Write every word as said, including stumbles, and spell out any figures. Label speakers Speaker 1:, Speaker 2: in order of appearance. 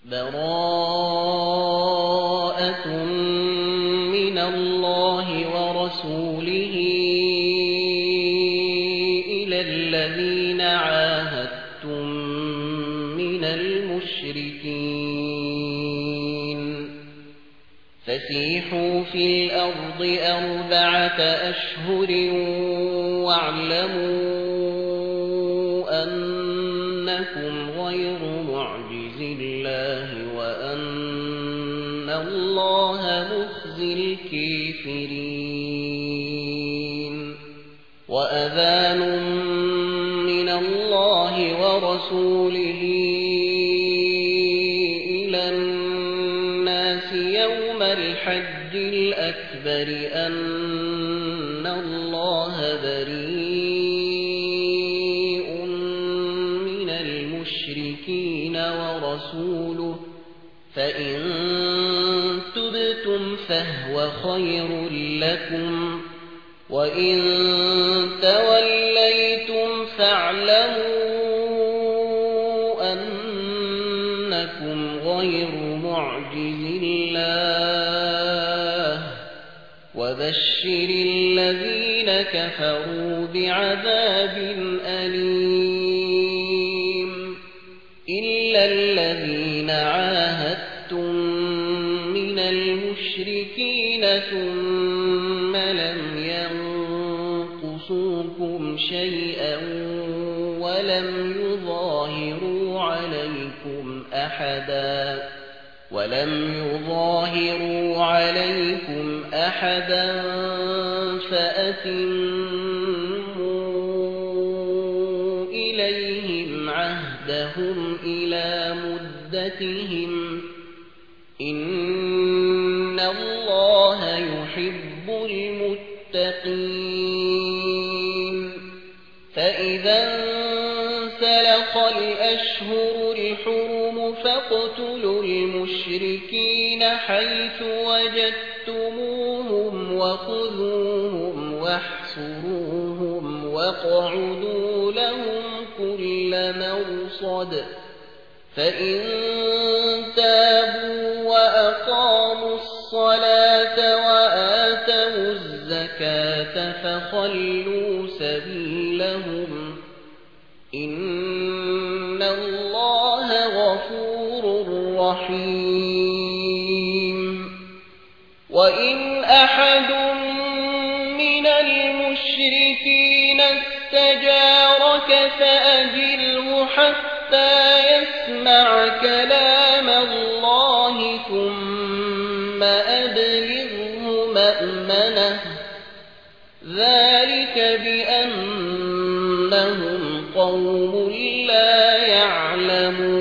Speaker 1: براءة من الله ورسوله إلى الذين عاهدتم من المشركين فسيحوا في الأرض أربعة أشهر واعلموا أنكم غير معجز الله وأن الله مخزي الكافرين وأذان من الله ورسوله إلى الناس يوم الحج الأكبر أن الله بريء من المشركين ورسوله فإن تبتم فهو خير لكم وإن توليتم فاعلموا أنكم غير معجز الله وبشر الذين كفروا بعذاب أليم إلا الذين عاهدتم من المشركين ثم لم ينقصوكم شيئا ولم يظاهروا عليكم أحدا ولم يظاهروا عليكم أحدا فأتموا إليهم عهدهم إلى مدتهم إن الله يحب المتقين فإذا انسلخ الأشهر الحرم فاقتلوا المشركين حيث وجدتموهم وخذوهم واحصروهم واقعدوا لهم كل مرصد فإن تابوا وأقاموا الصلاة وآتوا الزكاة فخلوا سبيلهم إن الله غفور رحيم وإن أحد من المشركين استجارك فأجره حتى يسمع كلام الله ثم أبلغه مأمنه ذلك بأنهم قوم لا يعلمون